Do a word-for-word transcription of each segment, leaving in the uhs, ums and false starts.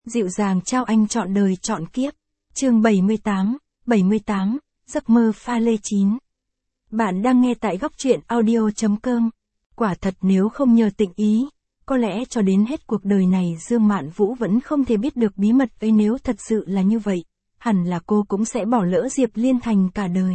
Dịu dàng trao anh trọn đời trọn kiếp. Chương bảy mươi tám, bảy mươi tám, giấc mơ pha lê chín. Bạn đang nghe tại góc truyện audio chấm com. Quả thật nếu không nhờ Tịnh Ý, có lẽ cho đến hết cuộc đời này Dương Mạn Vũ vẫn không thể biết được bí mật ấy. Nếu thật sự là như vậy, hẳn là cô cũng sẽ bỏ lỡ Diệp Liên Thành cả đời.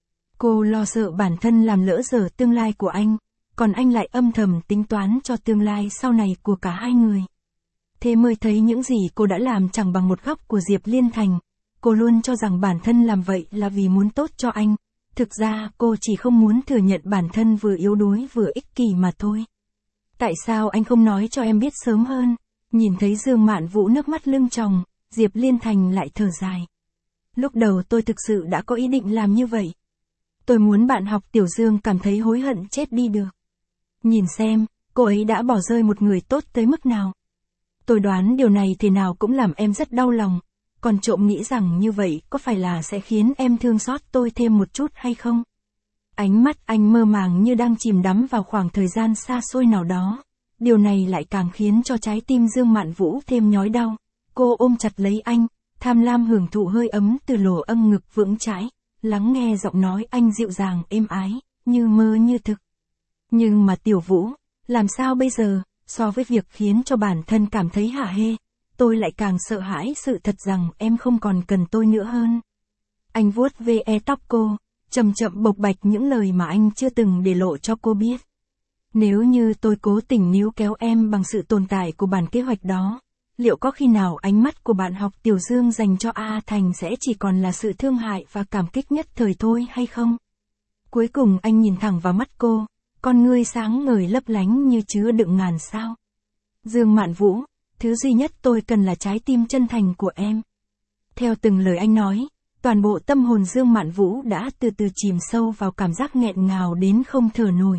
Cô lo sợ bản thân làm lỡ dở tương lai của anh, còn anh lại âm thầm tính toán cho tương lai sau này của cả hai người. Thế mới thấy những gì cô đã làm chẳng bằng một góc của Diệp Liên Thành. Cô luôn cho rằng bản thân làm vậy là vì muốn tốt cho anh. Thực ra cô chỉ không muốn thừa nhận bản thân vừa yếu đuối vừa ích kỷ mà thôi. Tại sao anh không nói cho em biết sớm hơn? Nhìn thấy Dương Mạn Vũ nước mắt lưng tròng, Diệp Liên Thành lại thở dài. Lúc đầu tôi thực sự đã có ý định làm như vậy. Tôi muốn bạn học Tiểu Dương cảm thấy hối hận chết đi được. Nhìn xem, cô ấy đã bỏ rơi một người tốt tới mức nào. Tôi đoán điều này thế nào cũng làm em rất đau lòng. Còn trộm nghĩ rằng như vậy có phải là sẽ khiến em thương xót tôi thêm một chút hay không? Ánh mắt anh mơ màng như đang chìm đắm vào khoảng thời gian xa xôi nào đó. Điều này lại càng khiến cho trái tim Dương Mạn Vũ thêm nhói đau. Cô ôm chặt lấy anh, tham lam hưởng thụ hơi ấm từ lỗ âm ngực vững chãi, lắng nghe giọng nói anh dịu dàng êm ái, như mơ như thực. Nhưng mà Tiểu Vũ, làm sao bây giờ? So với việc khiến cho bản thân cảm thấy hả hê, tôi lại càng sợ hãi sự thật rằng em không còn cần tôi nữa hơn. Anh vuốt ve tóc cô, chậm chậm bộc bạch những lời mà anh chưa từng để lộ cho cô biết. Nếu như tôi cố tình níu kéo em bằng sự tồn tại của bản kế hoạch đó, liệu có khi nào ánh mắt của bạn học Tiểu Dương dành cho A Thành sẽ chỉ còn là sự thương hại và cảm kích nhất thời thôi hay không? Cuối cùng anh nhìn thẳng vào mắt cô, con ngươi sáng ngời lấp lánh như chứa đựng ngàn sao. Dương Mạn Vũ, thứ duy nhất tôi cần là trái tim chân thành của em. Theo từng lời anh nói, toàn bộ tâm hồn Dương Mạn Vũ đã từ từ chìm sâu vào cảm giác nghẹn ngào đến không thở nổi.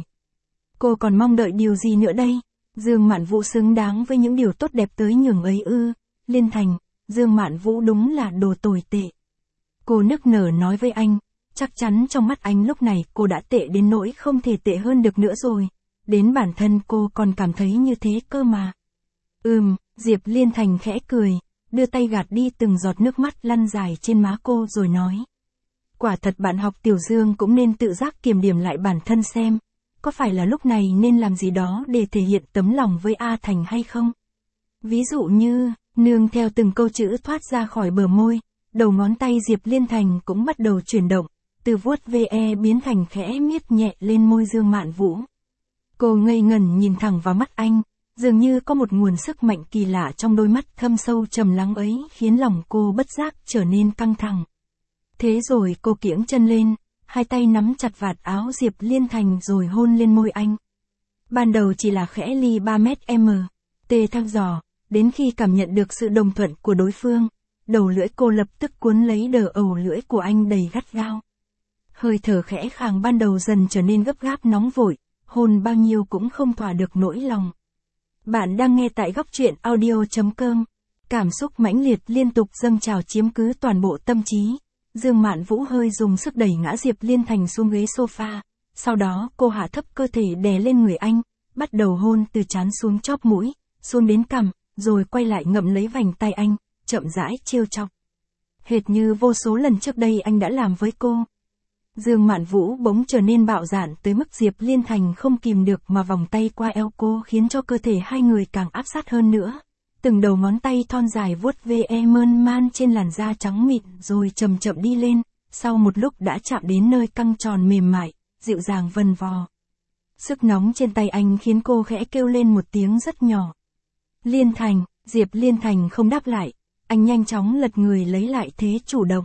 Cô còn mong đợi điều gì nữa đây? Dương Mạn Vũ xứng đáng với những điều tốt đẹp tới nhường ấy ư? Liên Thành, Dương Mạn Vũ đúng là đồ tồi tệ. Cô nức nở nói với anh. Chắc chắn trong mắt anh lúc này cô đã tệ đến nỗi không thể tệ hơn được nữa rồi. Đến bản thân cô còn cảm thấy như thế cơ mà. Ừm, Diệp Liên Thành khẽ cười, đưa tay gạt đi từng giọt nước mắt lăn dài trên má cô rồi nói. Quả thật bạn học Tiểu Dương cũng nên tự giác kiểm điểm lại bản thân xem. Có phải là lúc này nên làm gì đó để thể hiện tấm lòng với A Thành hay không? Ví dụ như, nương theo từng câu chữ thoát ra khỏi bờ môi, đầu ngón tay Diệp Liên Thành cũng bắt đầu chuyển động. Từ vuốt ve biến thành khẽ miết nhẹ lên môi Dương Mạn Vũ. Cô ngây ngẩn nhìn thẳng vào mắt anh, dường như có một nguồn sức mạnh kỳ lạ trong đôi mắt thâm sâu trầm lắng ấy khiến lòng cô bất giác trở nên căng thẳng. Thế rồi cô kiễng chân lên, hai tay nắm chặt vạt áo Diệp Liên Thành rồi hôn lên môi anh. Ban đầu chỉ là khẽ ly ba mét m, tê thăng dò, đến khi cảm nhận được sự đồng thuận của đối phương, đầu lưỡi cô lập tức cuốn lấy đờ ầu lưỡi của anh đầy gắt gao. Hơi thở khẽ khàng ban đầu dần trở nên gấp gáp nóng vội, hôn bao nhiêu cũng không thỏa được nỗi lòng. Bạn đang nghe tại góc truyện audio chấm com. Cảm xúc mãnh liệt liên tục dâng trào chiếm cứ toàn bộ tâm trí. Dương Mạn Vũ hơi dùng sức đẩy ngã Diệp Liên Thành xuống ghế sofa. Sau đó cô hạ thấp cơ thể đè lên người anh, bắt đầu hôn từ trán xuống chóp mũi, xuống đến cằm, rồi quay lại ngậm lấy vành tay anh, chậm rãi trêu chọc. Hệt như vô số lần trước đây anh đã làm với cô. Dương Mạn Vũ bỗng trở nên bạo dạn tới mức Diệp Liên Thành không kìm được mà vòng tay qua eo cô khiến cho cơ thể hai người càng áp sát hơn nữa. Từng đầu ngón tay thon dài vuốt ve mơn man trên làn da trắng mịn rồi chậm chậm đi lên, sau một lúc đã chạm đến nơi căng tròn mềm mại, dịu dàng vần vò. Sức nóng trên tay anh khiến cô khẽ kêu lên một tiếng rất nhỏ. Liên Thành, Diệp Liên Thành không đáp lại, anh nhanh chóng lật người lấy lại thế chủ động.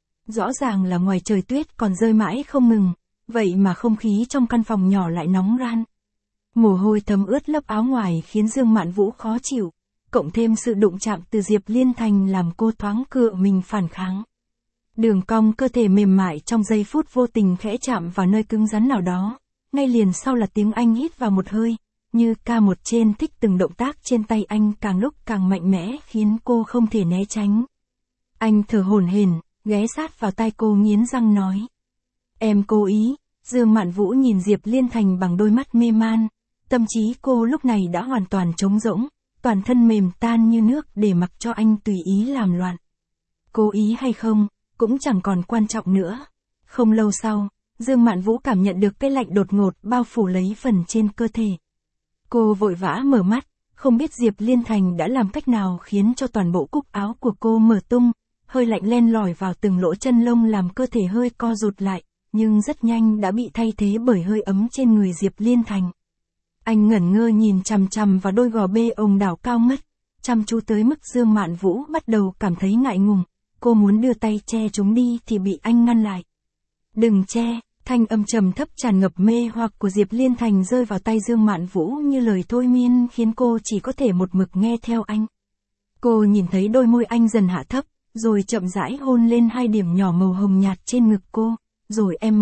Rõ ràng là ngoài trời tuyết còn rơi mãi không ngừng, vậy mà không khí trong căn phòng nhỏ lại nóng ran. Mồ hôi thấm ướt lớp áo ngoài khiến Dương Mạn Vũ khó chịu, cộng thêm sự đụng chạm từ Diệp Liên Thành làm cô thoáng cựa mình phản kháng. Đường cong cơ thể mềm mại trong giây phút vô tình khẽ chạm vào nơi cứng rắn nào đó, ngay liền sau là tiếng anh hít vào một hơi, như ca một trên thích từng động tác trên tay anh càng lúc càng mạnh mẽ khiến cô không thể né tránh. Anh thở hổn hển, ghé sát vào tai cô nghiến răng nói. Em cố ý. Dương Mạn Vũ nhìn Diệp Liên Thành bằng đôi mắt mê man. Tâm trí cô lúc này đã hoàn toàn trống rỗng, toàn thân mềm tan như nước để mặc cho anh tùy ý làm loạn. Cố ý hay không, cũng chẳng còn quan trọng nữa. Không lâu sau, Dương Mạn Vũ cảm nhận được cái lạnh đột ngột bao phủ lấy phần trên cơ thể. Cô vội vã mở mắt, không biết Diệp Liên Thành đã làm cách nào khiến cho toàn bộ cúc áo của cô mở tung, hơi lạnh len lỏi vào từng lỗ chân lông làm cơ thể hơi co rụt lại, nhưng rất nhanh đã bị thay thế bởi hơi ấm trên người Diệp Liên Thành. Anh ngẩn ngơ nhìn chằm chằm vào đôi gò bê ồng đảo cao ngất, chăm chú tới mức Dương Mạn Vũ bắt đầu cảm thấy ngại ngùng, cô muốn đưa tay che chúng đi thì bị anh ngăn lại. Đừng che, thanh âm trầm thấp tràn ngập mê hoặc của Diệp Liên Thành rơi vào tay Dương Mạn Vũ như lời thôi miên khiến cô chỉ có thể một mực nghe theo anh. Cô nhìn thấy đôi môi anh dần hạ thấp, rồi chậm rãi hôn lên hai điểm nhỏ màu hồng nhạt trên ngực cô, rồi em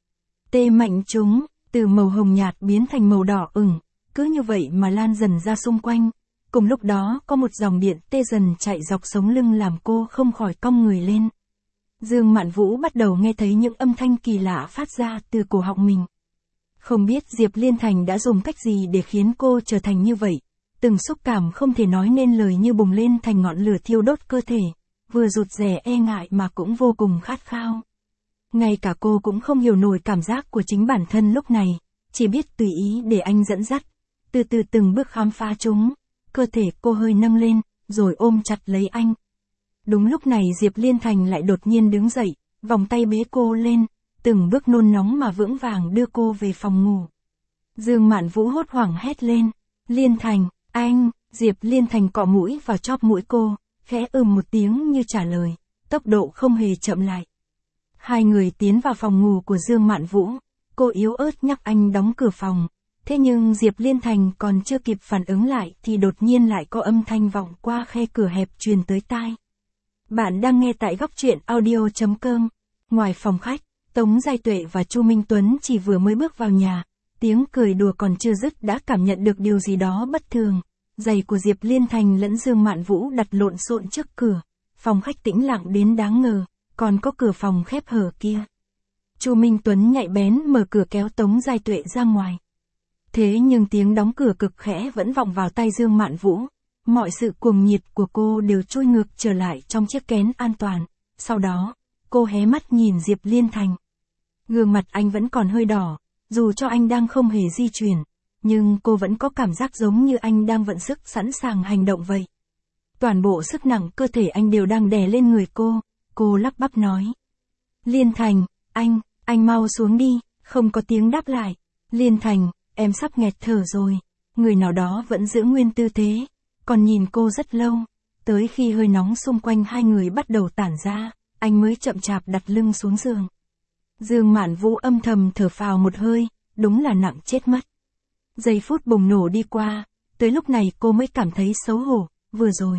tê mạnh chúng, từ màu hồng nhạt biến thành màu đỏ ửng, cứ như vậy mà lan dần ra xung quanh. Cùng lúc đó có một dòng điện tê dần chạy dọc sống lưng làm cô không khỏi cong người lên. Dương Mạn Vũ bắt đầu nghe thấy những âm thanh kỳ lạ phát ra từ cổ họng mình. Không biết Diệp Liên Thành đã dùng cách gì để khiến cô trở thành như vậy. Từng xúc cảm không thể nói nên lời như bùng lên thành ngọn lửa thiêu đốt cơ thể, vừa rụt rè e ngại mà cũng vô cùng khát khao. Ngay cả cô cũng không hiểu nổi cảm giác của chính bản thân lúc này, chỉ biết tùy ý để anh dẫn dắt, từ từ từng bước khám phá chúng. Cơ thể cô hơi nâng lên, rồi ôm chặt lấy anh. Đúng lúc này Diệp Liên Thành lại đột nhiên đứng dậy, vòng tay bế cô lên, từng bước nôn nóng mà vững vàng đưa cô về phòng ngủ. Dương Mạn Vũ hốt hoảng hét lên, Liên Thành, anh, Diệp Liên Thành cọ mũi vào chóp mũi cô, khẽ ừm một tiếng như trả lời, tốc độ không hề chậm lại. Hai người tiến vào phòng ngủ của Dương Mạn Vũ, cô yếu ớt nhắc anh đóng cửa phòng. Thế nhưng Diệp Liên Thành còn chưa kịp phản ứng lại thì đột nhiên lại có âm thanh vọng qua khe cửa hẹp truyền tới tai. Bạn đang nghe tại góc truyện audio chấm com. Ngoài phòng khách, Tống Giai Tuệ và Chu Minh Tuấn chỉ vừa mới bước vào nhà, tiếng cười đùa còn chưa dứt đã cảm nhận được điều gì đó bất thường. Giày của Diệp Liên Thành lẫn Dương Mạn Vũ đặt lộn xộn trước cửa. Phòng khách tĩnh lặng đến đáng ngờ, còn có cửa phòng khép hở kia. Chu Minh Tuấn nhạy bén mở cửa kéo Tống Giai Tuệ ra ngoài. Thế nhưng tiếng đóng cửa cực khẽ vẫn vọng vào tai Dương Mạn Vũ. Mọi sự cuồng nhiệt của cô đều trôi ngược trở lại trong chiếc kén an toàn. Sau đó, cô hé mắt nhìn Diệp Liên Thành. Gương mặt anh vẫn còn hơi đỏ, dù cho anh đang không hề di chuyển, nhưng cô vẫn có cảm giác giống như anh đang vận sức sẵn sàng hành động vậy. Toàn bộ sức nặng cơ thể anh đều đang đè lên người cô, cô lắp bắp nói. Liên Thành, anh, anh mau xuống đi, không có tiếng đáp lại. Liên Thành, em sắp nghẹt thở rồi. Người nào đó vẫn giữ nguyên tư thế, còn nhìn cô rất lâu, tới khi hơi nóng xung quanh hai người bắt đầu tản ra, anh mới chậm chạp đặt lưng xuống giường. Dương Mạn Vũ âm thầm thở phào một hơi, đúng là nặng chết mất. Giây phút bùng nổ đi qua, tới lúc này cô mới cảm thấy xấu hổ, vừa rồi.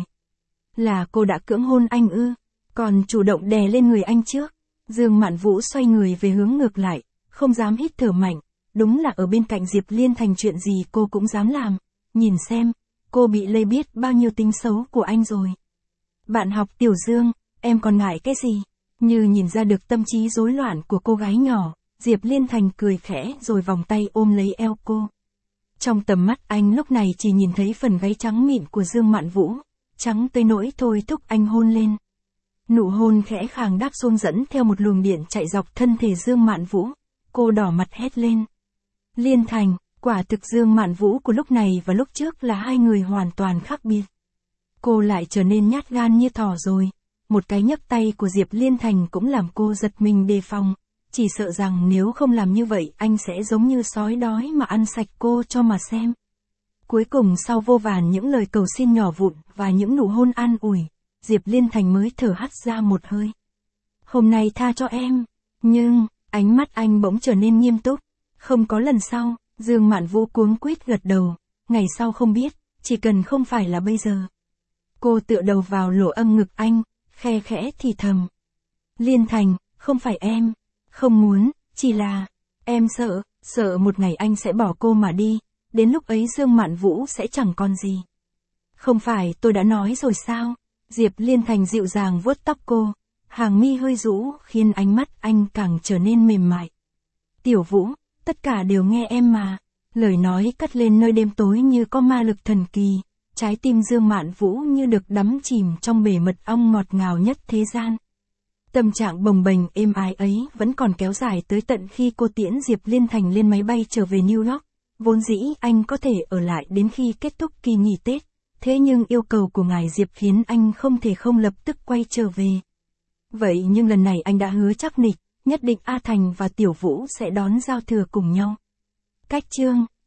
Là cô đã cưỡng hôn anh ư, còn chủ động đè lên người anh trước. Dương Mạn Vũ xoay người về hướng ngược lại, không dám hít thở mạnh, đúng là ở bên cạnh Diệp Liên Thành chuyện gì cô cũng dám làm. Nhìn xem, cô bị lây biết bao nhiêu tính xấu của anh rồi. Bạn học Tiểu Dương, em còn ngại cái gì? Như nhìn ra được tâm trí rối loạn của cô gái nhỏ, Diệp Liên Thành cười khẽ rồi vòng tay ôm lấy eo cô. Trong tầm mắt anh lúc này chỉ nhìn thấy phần gáy trắng mịn của Dương Mạn Vũ, trắng tới nỗi thôi thúc anh hôn lên. Nụ hôn khẽ khàng đáp xuông dẫn theo một luồng điện chạy dọc thân thể Dương Mạn Vũ, cô đỏ mặt hét lên. Liên Thành, quả thực Dương Mạn Vũ của lúc này và lúc trước là hai người hoàn toàn khác biệt. Cô lại trở nên nhát gan như thỏ rồi. Một cái nhấc tay của Diệp Liên Thành cũng làm cô giật mình đề phòng, chỉ sợ rằng nếu không làm như vậy anh sẽ giống như sói đói mà ăn sạch cô cho mà xem. Cuối cùng sau vô vàn những lời cầu xin nhỏ vụn và những nụ hôn an ủi, Diệp Liên Thành mới thở hắt ra một hơi. Hôm nay tha cho em, nhưng, ánh mắt anh bỗng trở nên nghiêm túc, không có lần sau. Dương Mạn Vũ cuống quýt gật đầu, ngày sau không biết, chỉ cần không phải là bây giờ. Cô tựa đầu vào lỗ âm ngực anh, khe khẽ thì thầm. Liên Thành, không phải em, không muốn, chỉ là, em sợ, sợ một ngày anh sẽ bỏ cô mà đi, đến lúc ấy Dương Mạn Vũ sẽ chẳng còn gì. Không phải tôi đã nói rồi sao? Diệp Liên Thành dịu dàng vuốt tóc cô, hàng mi hơi rũ khiến ánh mắt anh càng trở nên mềm mại. Tiểu Vũ, tất cả đều nghe em mà. Lời nói cất lên nơi đêm tối như có ma lực thần kỳ. Trái tim Dương Mạn Vũ như được đắm chìm trong bể mật ong ngọt ngào nhất thế gian. Tâm trạng bồng bềnh êm ái ấy vẫn còn kéo dài tới tận khi cô tiễn Diệp Liên Thành lên máy bay trở về New York. Vốn dĩ anh có thể ở lại đến khi kết thúc kỳ nghỉ Tết, thế nhưng yêu cầu của ngài Diệp khiến anh không thể không lập tức quay trở về. Vậy nhưng lần này anh đã hứa chắc nịch, nhất định A Thành và Tiểu Vũ sẽ đón giao thừa cùng nhau. Cách chương